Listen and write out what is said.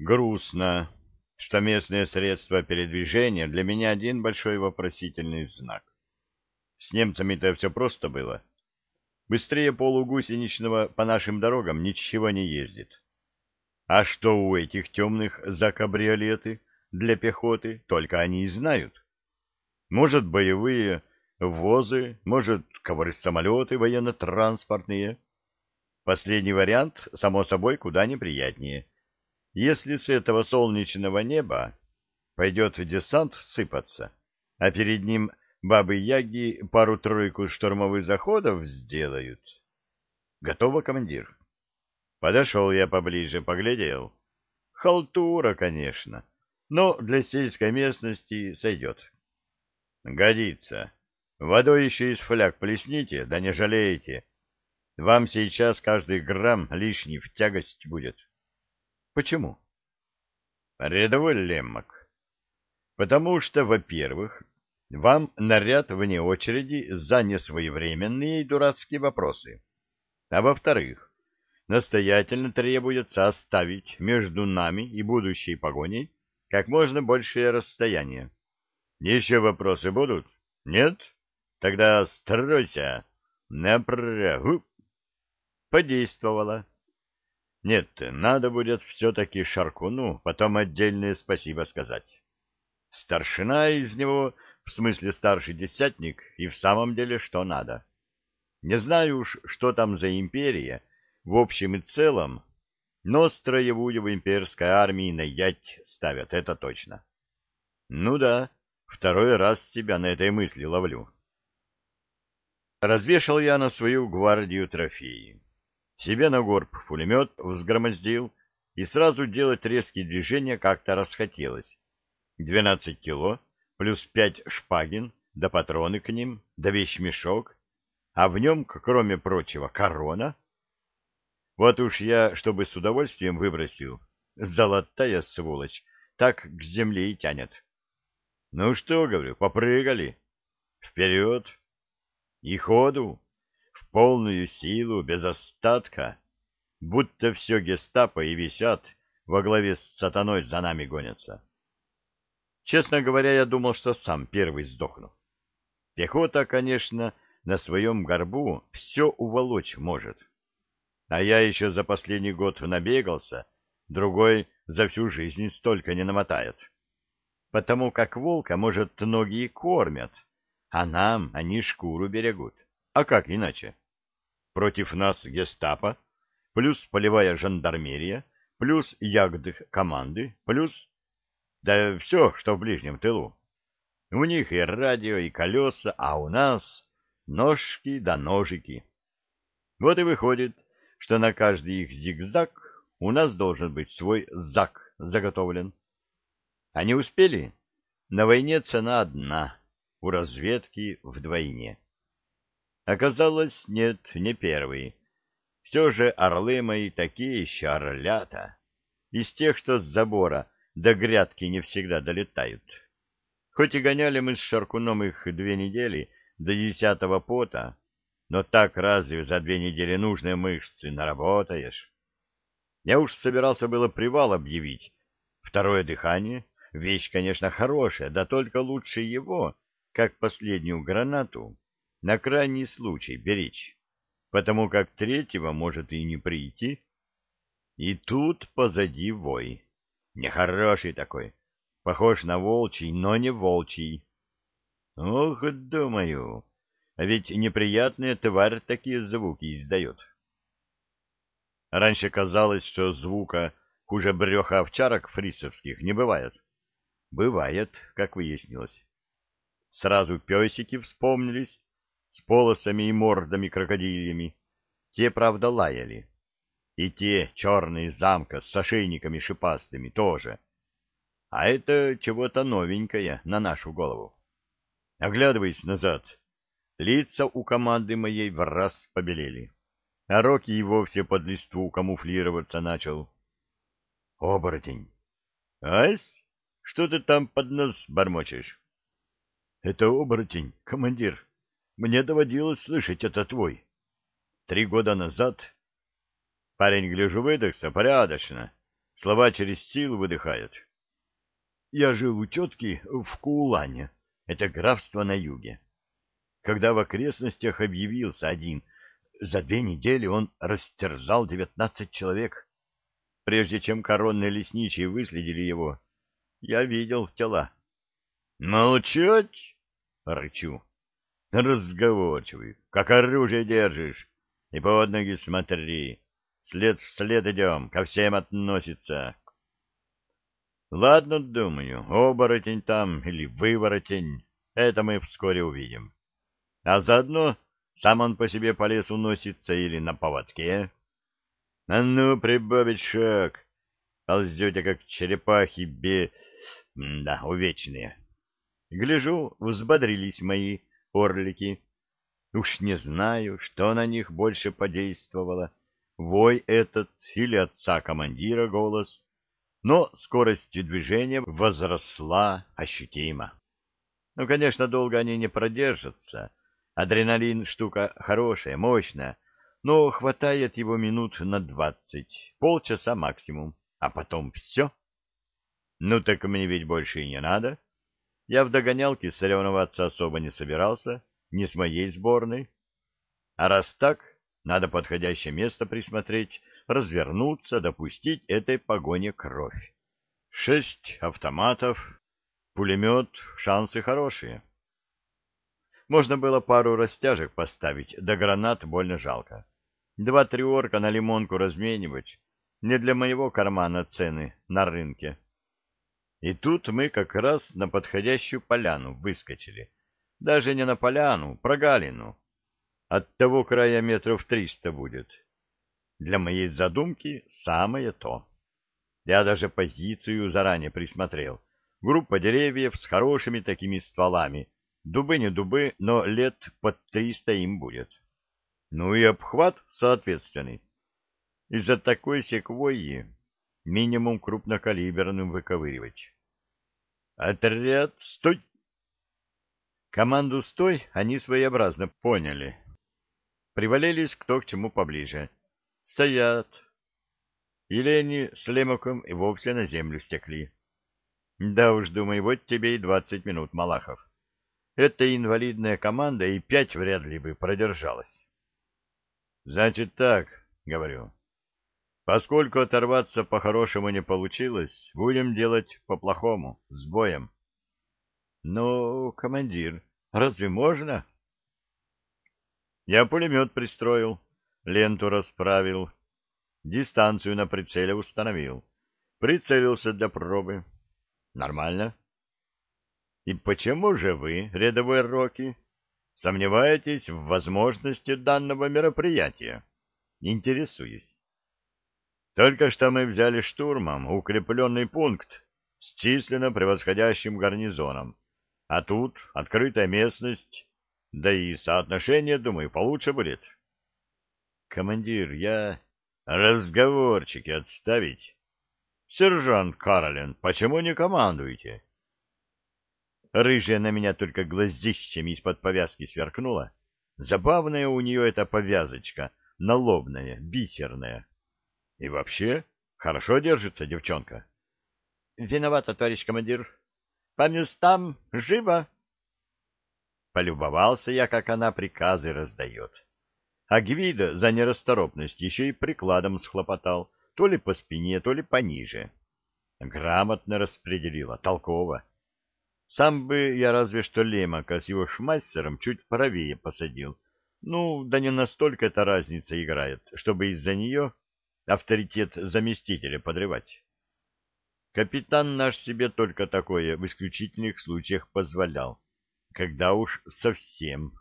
Грустно, что местные средства передвижения для меня один большой вопросительный знак. С немцами-то все просто было. Быстрее полугусеничного по нашим дорогам ничего не ездит. А что у этих темных за кабриолеты для пехоты, только они и знают. Может, боевые возы, может, ковры-самолеты военно-транспортные. Последний вариант, само собой, куда неприятнее. Если с этого солнечного неба пойдет десант сыпаться, а перед ним бабы-яги пару-тройку штурмовых заходов сделают. Готово, командир? Подошел я поближе, поглядел. Халтура, конечно, но для сельской местности сойдет. Годится. Водой еще из фляг плесните, да не жалеете. Вам сейчас каждый грамм лишний в тягость будет. Почему? Рядовой Леммок. Потому что, во-первых, вам наряд вне очереди за несвоевременные и дурацкие вопросы. А во-вторых, настоятельно требуется оставить между нами и будущей погоней как можно большее расстояние. Еще вопросы будут? Нет? Тогда стройся. Напрягу. Подействовало. Нет, надо будет все-таки Шаркуну потом отдельное спасибо сказать. Старшина из него, в смысле старший десятник, и в самом деле что надо. Не знаю уж, что там за империя, в общем и целом, но строевую в имперской армии на ять ставят, это точно. Ну да, второй раз себя на этой мысли ловлю. Развешал я на свою гвардию трофеи. Себе на горб пулемет взгромоздил, и сразу делать резкие движения как-то расхотелось. 12 кило, плюс 5 шпагин, да патроны к ним, да вещмешок, а в нем, кроме прочего, корона. Вот уж я, чтобы с удовольствием выбросил, золотая сволочь, так к земле и тянет. Ну что, говорю, попрыгали. Вперед. И ходу. В полную силу, без остатка. Будто все гестапо и висят, во главе с сатаной за нами гонятся. Честно говоря, я думал, что сам первый сдохну. Пехота, конечно, на своем горбу все уволочь может. А я еще за последний год набегался, другой за всю жизнь столько не намотает. Потому как волка, может, ноги и кормят, а нам они шкуру берегут. А как иначе? Против нас гестапо, плюс полевая жандармерия, плюс ягды команды, плюс... Да все, что в ближнем тылу. У них и радио, и колеса, а у нас ножки да ножики. Вот и выходит, что на каждый их зигзаг у нас должен быть свой зак заготовлен. А не успели? На войне цена одна, у разведки вдвойне. Оказалось, нет, не первый. Все же орлы мои такие еще орлята. Из тех, что с забора до грядки не всегда долетают. Хоть и гоняли мы с Шаркуном их 2 недели до 10-го пота, но так разве за 2 недели нужные мышцы наработаешь? Я уж собирался было привал объявить. Второе дыхание — вещь, конечно, хорошая, да только лучше его, как последнюю гранату, на крайний случай беречь, потому как третьего может и не прийти. И тут позади вой. Нехороший такой, похож на волчий, но не волчий. Ох, думаю, а ведь неприятная тварь такие звуки издает. Раньше казалось, что звука хуже бреха овчарок фрицевских не бывает. Бывает, как выяснилось. Сразу песики вспомнились с полосами и мордами крокодильями. Те, правда, лаяли. И те черные замка с ошейниками шипастыми тоже. А это чего-то новенькое на нашу голову. Оглядываясь назад, лица у команды моей в раз побелели, а Рокки и вовсе под листву камуфлироваться начал. Оборотень! Ась, что ты там под нос бормочешь? Это оборотень, командир. Мне доводилось слышать это твой. 3 года назад... Парень, гляжу, выдохся порядочно. Слова через силу выдыхает. Я жил у тетки в Куулане, это графство на юге. Когда в окрестностях объявился один, за 2 недели он растерзал 19 человек. Прежде чем коронные лесничие выследили его, я видел тела. «Молчать!» — рычу. «Разговорчивый, как оружие держишь, и под ноги смотри. След в след идем, ко всем относится». Ладно, думаю, оборотень там или выворотень, это мы вскоре увидим. А заодно сам он по себе по лесу носится или на поводке. А ну, прибавить шаг, ползете, как черепахи, да, увечные. Гляжу, взбодрились мои орлики. Уж не знаю, что на них больше подействовало, вой этот или отца-командира голос, но скорость движения возросла ощутимо. Ну, конечно, долго они не продержатся. Адреналин — штука хорошая, мощная, но хватает его минут на 20, полчаса максимум, а потом все. Ну, так мне ведь больше и не надо. Я в догонялке соревноваться особо не собирался, не с моей сборной. А раз так, надо подходящее место присмотреть, развернуться, допустить этой погоне кровь. 6 автоматов, пулемет, шансы хорошие. Можно было пару растяжек поставить, да гранат больно жалко. 2-3 орка на лимонку разменивать. Не для моего кармана цены на рынке. И тут мы как раз на подходящую поляну выскочили. Даже не на поляну, прогалину. От того края метров 300 будет. Для моей задумки самое то. Я даже позицию заранее присмотрел. Группа деревьев с хорошими такими стволами. Дубы не дубы, но лет под 300 им будет. Ну и обхват соответственный. Из-за такой секвойи минимум крупнокалиберным выковыривать. Отряд, стой! Команду «стой» они своеобразно поняли. Привалились кто к чему поближе. Стоят. И Лени с Лемоком и вовсе на землю стекли. Да уж, думаю, вот тебе и 20 минут, Малахов. Эта инвалидная команда и 5 вряд ли бы продержалась. Значит так, говорю. Поскольку оторваться по-хорошему не получилось, будем делать по-плохому, с боем. Ну, командир, разве можно? Я пулемет пристроил, ленту расправил, дистанцию на прицеле установил. Прицелился для пробы. Нормально. И почему же вы, рядовой Рокки, сомневаетесь в возможности данного мероприятия? Интересуюсь. Только что мы взяли штурмом укрепленный пункт с численно превосходящим гарнизоном. А тут открытая местность, да и соотношение, думаю, получше будет. Командир, я... Разговорчики отставить. Сержант Каролин, почему не командуете? Рыжая на меня только глазищами из-под повязки сверкнула. Забавная у нее эта повязочка, налобная, бисерная. И вообще, хорошо держится девчонка. — Виновата, товарищ командир. По местам, живо. Полюбовался я, как она приказы раздает. А Гвида за нерасторопность еще и прикладом схлопотал, то ли по спине, то ли пониже. Грамотно распределила, толково. Сам бы я разве что Лемака с его шмайсером чуть правее посадил. Ну, да не настолько эта разница играет, чтобы из-за нее авторитет заместителя подрывать. Капитан наш себе только такое в исключительных случаях позволял, когда уж совсем